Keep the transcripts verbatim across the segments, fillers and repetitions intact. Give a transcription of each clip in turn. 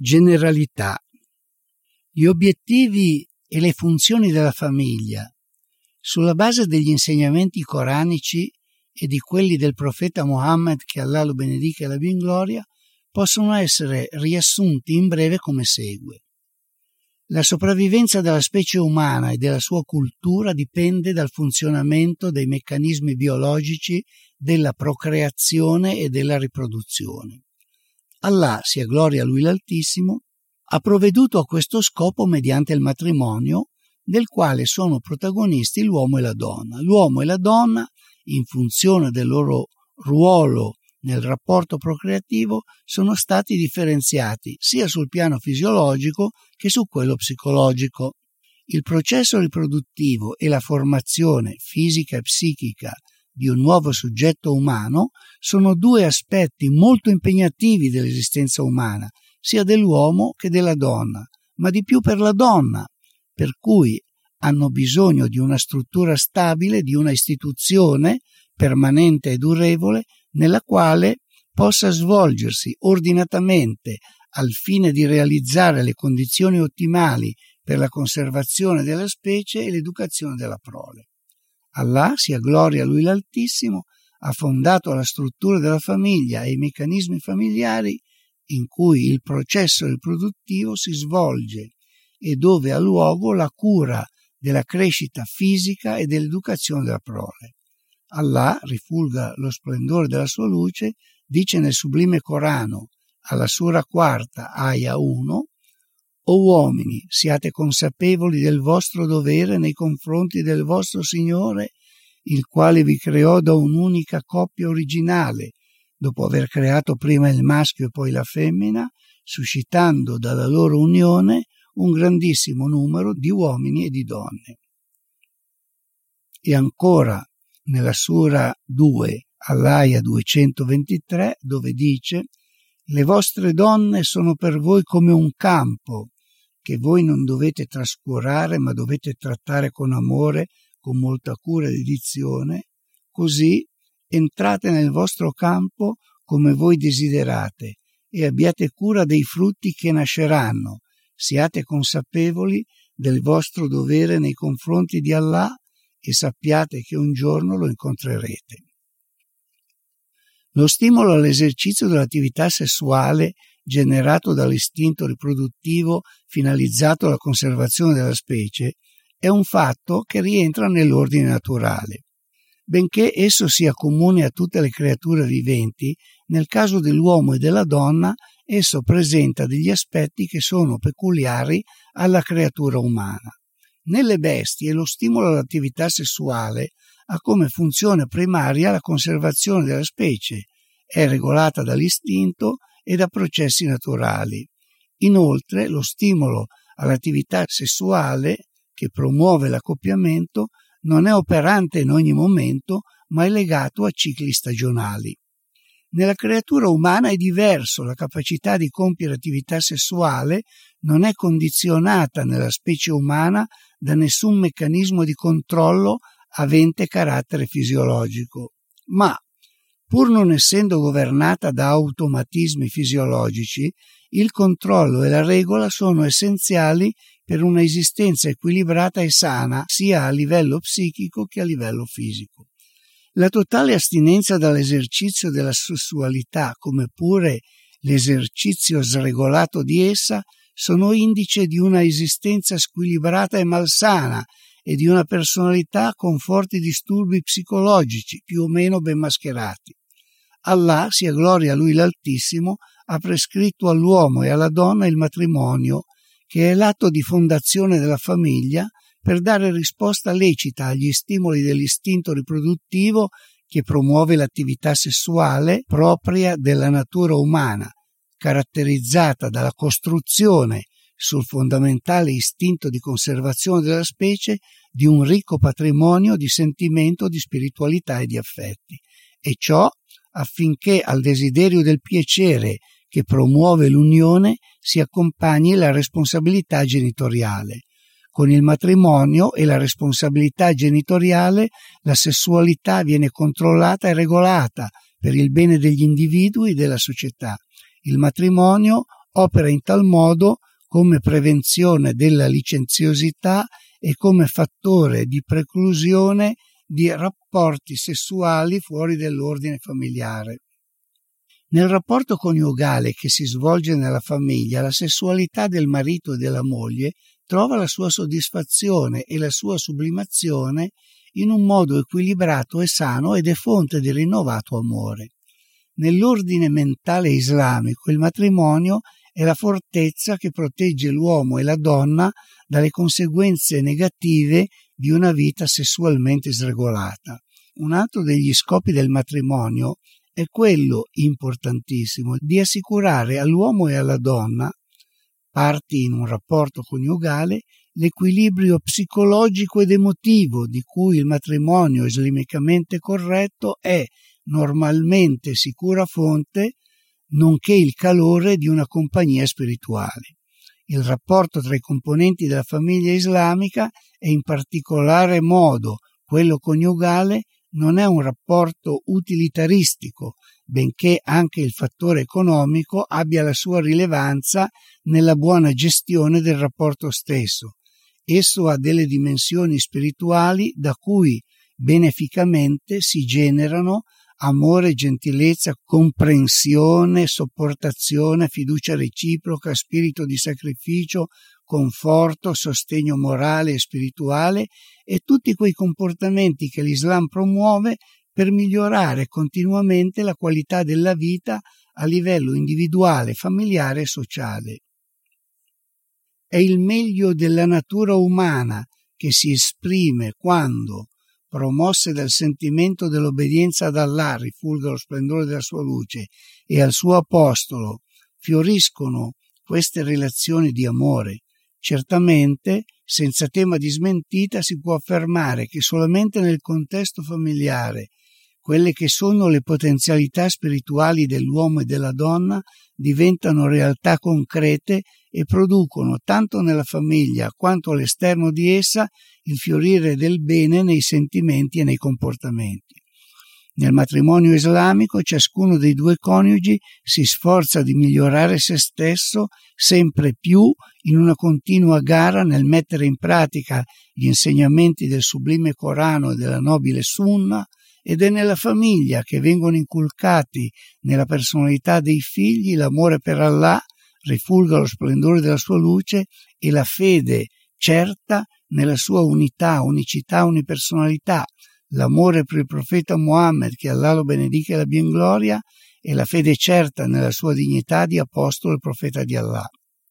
Generalità. Gli obiettivi e le funzioni della famiglia, sulla base degli insegnamenti coranici e di quelli del profeta Muhammad, che Allah lo benedica e l'abbia in gloria, possono essere riassunti in breve come segue. La sopravvivenza della specie umana e della sua cultura dipende dal funzionamento dei meccanismi biologici della procreazione e della riproduzione. Allah, sia gloria a Lui l'Altissimo, ha provveduto a questo scopo mediante il matrimonio, del quale sono protagonisti l'uomo e la donna. L'uomo e la donna, in funzione del loro ruolo nel rapporto procreativo, sono stati differenziati sia sul piano fisiologico che su quello psicologico. Il processo riproduttivo e la formazione fisica e psichica di un nuovo soggetto umano sono due aspetti molto impegnativi dell'esistenza umana, sia dell'uomo che della donna, ma di più per la donna, per cui hanno bisogno di una struttura stabile, di una istituzione permanente e durevole nella quale possa svolgersi ordinatamente al fine di realizzare le condizioni ottimali per la conservazione della specie e l'educazione della prole. Allah, sia gloria a Lui l'Altissimo, ha fondato la struttura della famiglia e i meccanismi familiari in cui il processo riproduttivo si svolge e dove ha luogo la cura della crescita fisica e dell'educazione della prole. Allah, rifulga lo splendore della sua luce, dice nel sublime Corano, alla sura quarta, aya uno: «O uomini, siate consapevoli del vostro dovere nei confronti del vostro Signore, il quale vi creò da un'unica coppia originale, dopo aver creato prima il maschio e poi la femmina, suscitando dalla loro unione un grandissimo numero di uomini e di donne». E ancora nella sura due, all'aia duecentoventitré, dove dice: «Le vostre donne sono per voi come un campo, che voi non dovete trascurare, ma dovete trattare con amore, con molta cura e dedizione, così entrate nel vostro campo come voi desiderate e abbiate cura dei frutti che nasceranno, siate consapevoli del vostro dovere nei confronti di Allah e sappiate che un giorno lo incontrerete». Lo stimolo all'esercizio dell'attività sessuale generato dall'istinto riproduttivo finalizzato alla conservazione della specie è un fatto che rientra nell'ordine naturale. Benché esso sia comune a tutte le creature viventi, nel caso dell'uomo e della donna esso presenta degli aspetti che sono peculiari alla creatura umana. Nelle bestie lo stimolo all'attività sessuale ha come funzione primaria la conservazione della specie, è regolata dall'istinto e da processi naturali. Inoltre lo stimolo all'attività sessuale, che promuove l'accoppiamento, non è operante in ogni momento, ma è legato a cicli stagionali. Nella creatura umana è diverso, la capacità di compiere attività sessuale non è condizionata nella specie umana da nessun meccanismo di controllo avente carattere fisiologico, ma pur non essendo governata da automatismi fisiologici, il controllo e la regola sono essenziali per una esistenza equilibrata e sana sia a livello psichico che a livello fisico. La totale astinenza dall'esercizio della sessualità, come pure l'esercizio sregolato di essa, sono indice di una esistenza squilibrata e malsana e di una personalità con forti disturbi psicologici, più o meno ben mascherati. Allah, sia gloria a Lui l'Altissimo, ha prescritto all'uomo e alla donna il matrimonio, che è l'atto di fondazione della famiglia, per dare risposta lecita agli stimoli dell'istinto riproduttivo che promuove l'attività sessuale propria della natura umana, caratterizzata dalla costruzione sul fondamentale istinto di conservazione della specie di un ricco patrimonio di sentimento, di spiritualità e di affetti, e ciò affinché al desiderio del piacere che promuove l'unione si accompagni la responsabilità genitoriale. Con il matrimonio e la responsabilità genitoriale la sessualità viene controllata e regolata per il bene degli individui e della società. Il matrimonio opera in tal modo come prevenzione della licenziosità e come fattore di preclusione di rapporti sessuali fuori dell'ordine familiare. Nel rapporto coniugale che si svolge nella famiglia, la sessualità del marito e della moglie trova la sua soddisfazione e la sua sublimazione in un modo equilibrato e sano ed è fonte di rinnovato amore. Nell'ordine mentale islamico il matrimonio è la fortezza che protegge l'uomo e la donna dalle conseguenze negative di una vita sessualmente sregolata. Un altro degli scopi del matrimonio è quello importantissimo di assicurare all'uomo e alla donna, parti in un rapporto coniugale, l'equilibrio psicologico ed emotivo di cui il matrimonio islamicamente corretto è normalmente sicura fonte, nonché il calore di una compagnia spirituale. Il rapporto tra i componenti della famiglia islamica e in particolare modo quello coniugale non è un rapporto utilitaristico, benché anche il fattore economico abbia la sua rilevanza nella buona gestione del rapporto stesso. Esso ha delle dimensioni spirituali da cui beneficamente si generano amore, gentilezza, comprensione, sopportazione, fiducia reciproca, spirito di sacrificio, conforto, sostegno morale e spirituale e tutti quei comportamenti che l'Islam promuove per migliorare continuamente la qualità della vita a livello individuale, familiare e sociale. È il meglio della natura umana che si esprime quando, promosse dal sentimento dell'obbedienza ad Allah, rifulga lo splendore della sua luce, e al suo apostolo, fioriscono queste relazioni di amore. Certamente, senza tema di smentita, si può affermare che solamente nel contesto familiare quelle che sono le potenzialità spirituali dell'uomo e della donna diventano realtà concrete e producono tanto nella famiglia quanto all'esterno di essa il fiorire del bene nei sentimenti e nei comportamenti. Nel matrimonio islamico ciascuno dei due coniugi si sforza di migliorare se stesso sempre più in una continua gara nel mettere in pratica gli insegnamenti del sublime Corano e della nobile Sunna, ed è nella famiglia che vengono inculcati nella personalità dei figli l'amore per Allah, rifulga lo splendore della sua luce, e la fede certa nella sua unità, unicità, unipersonalità, l'amore per il profeta Muhammad, che Allah lo benedica e l'abbia in gloria, e la fede certa nella sua dignità di apostolo e profeta di Allah.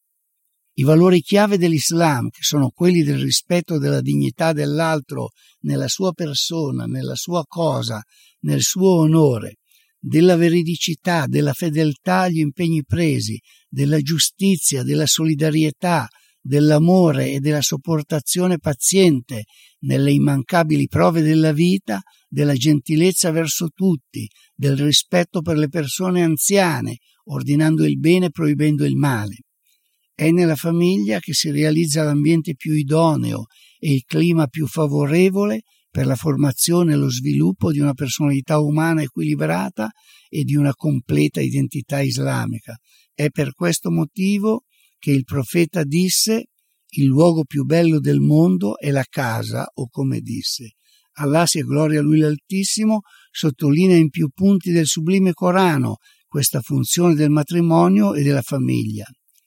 I valori chiave dell'Islam, che sono quelli del rispetto della dignità dell'altro nella sua persona, nella sua cosa, nel suo onore, della veridicità, della fedeltà agli impegni presi, della giustizia, della solidarietà, dell'amore e della sopportazione paziente nelle immancabili prove della vita, della gentilezza verso tutti, del rispetto per le persone anziane, ordinando il bene e proibendo il male. È nella famiglia che si realizza l'ambiente più idoneo e il clima più favorevole per la formazione e lo sviluppo di una personalità umana equilibrata e di una completa identità islamica. È per questo motivo che il profeta disse: il luogo più bello del mondo è la casa, o come disse. Allah, sia gloria a lui l'Altissimo, sottolinea in più punti del sublime Corano questa funzione del matrimonio e della famiglia.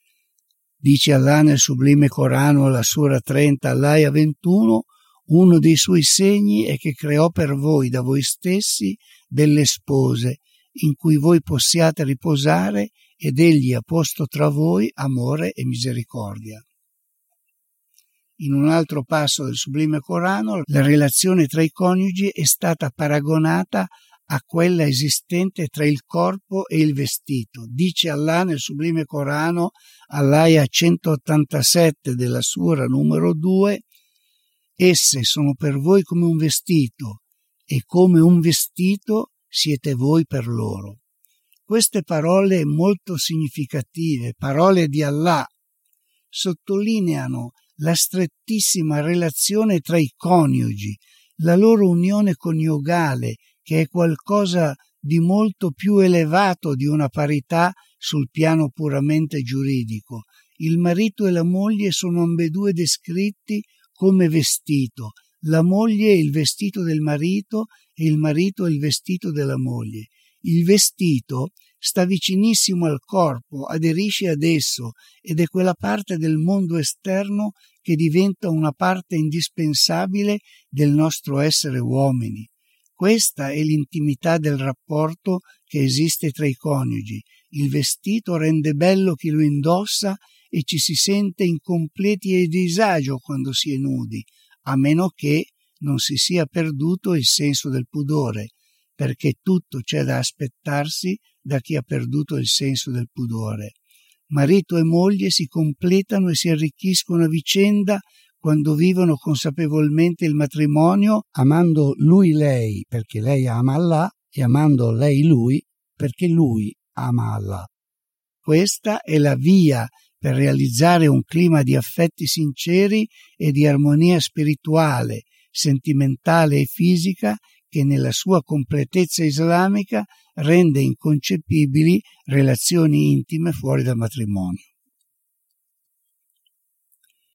Dice Allah nel sublime Corano, alla sura trenta, all'aia ventuno, uno dei suoi segni è che creò per voi da voi stessi delle spose in cui voi possiate riposare, ed egli ha posto tra voi amore e misericordia. In un altro passo del sublime Corano, la relazione tra i coniugi è stata paragonata a quella esistente tra il corpo e il vestito. Dice Allah nel sublime Corano, all'aia centottantasette della sura numero due, esse sono per voi come un vestito, e come un vestito siete voi per loro. Queste parole molto significative, parole di Allah, sottolineano la strettissima relazione tra i coniugi, la loro unione coniugale, che è qualcosa di molto più elevato di una parità sul piano puramente giuridico. Il marito e la moglie sono ambedue descritti come vestito. La moglie è il vestito del marito e il marito è il vestito della moglie. Il vestito sta vicinissimo al corpo, aderisce ad esso ed è quella parte del mondo esterno che diventa una parte indispensabile del nostro essere uomini. Questa è l'intimità del rapporto che esiste tra i coniugi. Il vestito rende bello chi lo indossa e ci si sente incompleti e disagio quando si è nudi, a meno che non si sia perduto il senso del pudore, perché tutto c'è da aspettarsi da chi ha perduto il senso del pudore. Marito e moglie si completano e si arricchiscono a vicenda quando vivono consapevolmente il matrimonio, amando lui lei perché lei ama Allah e amando lei lui perché lui ama Allah. Questa è la via per realizzare un clima di affetti sinceri e di armonia spirituale, sentimentale e fisica che nella sua completezza islamica rende inconcepibili relazioni intime fuori dal matrimonio.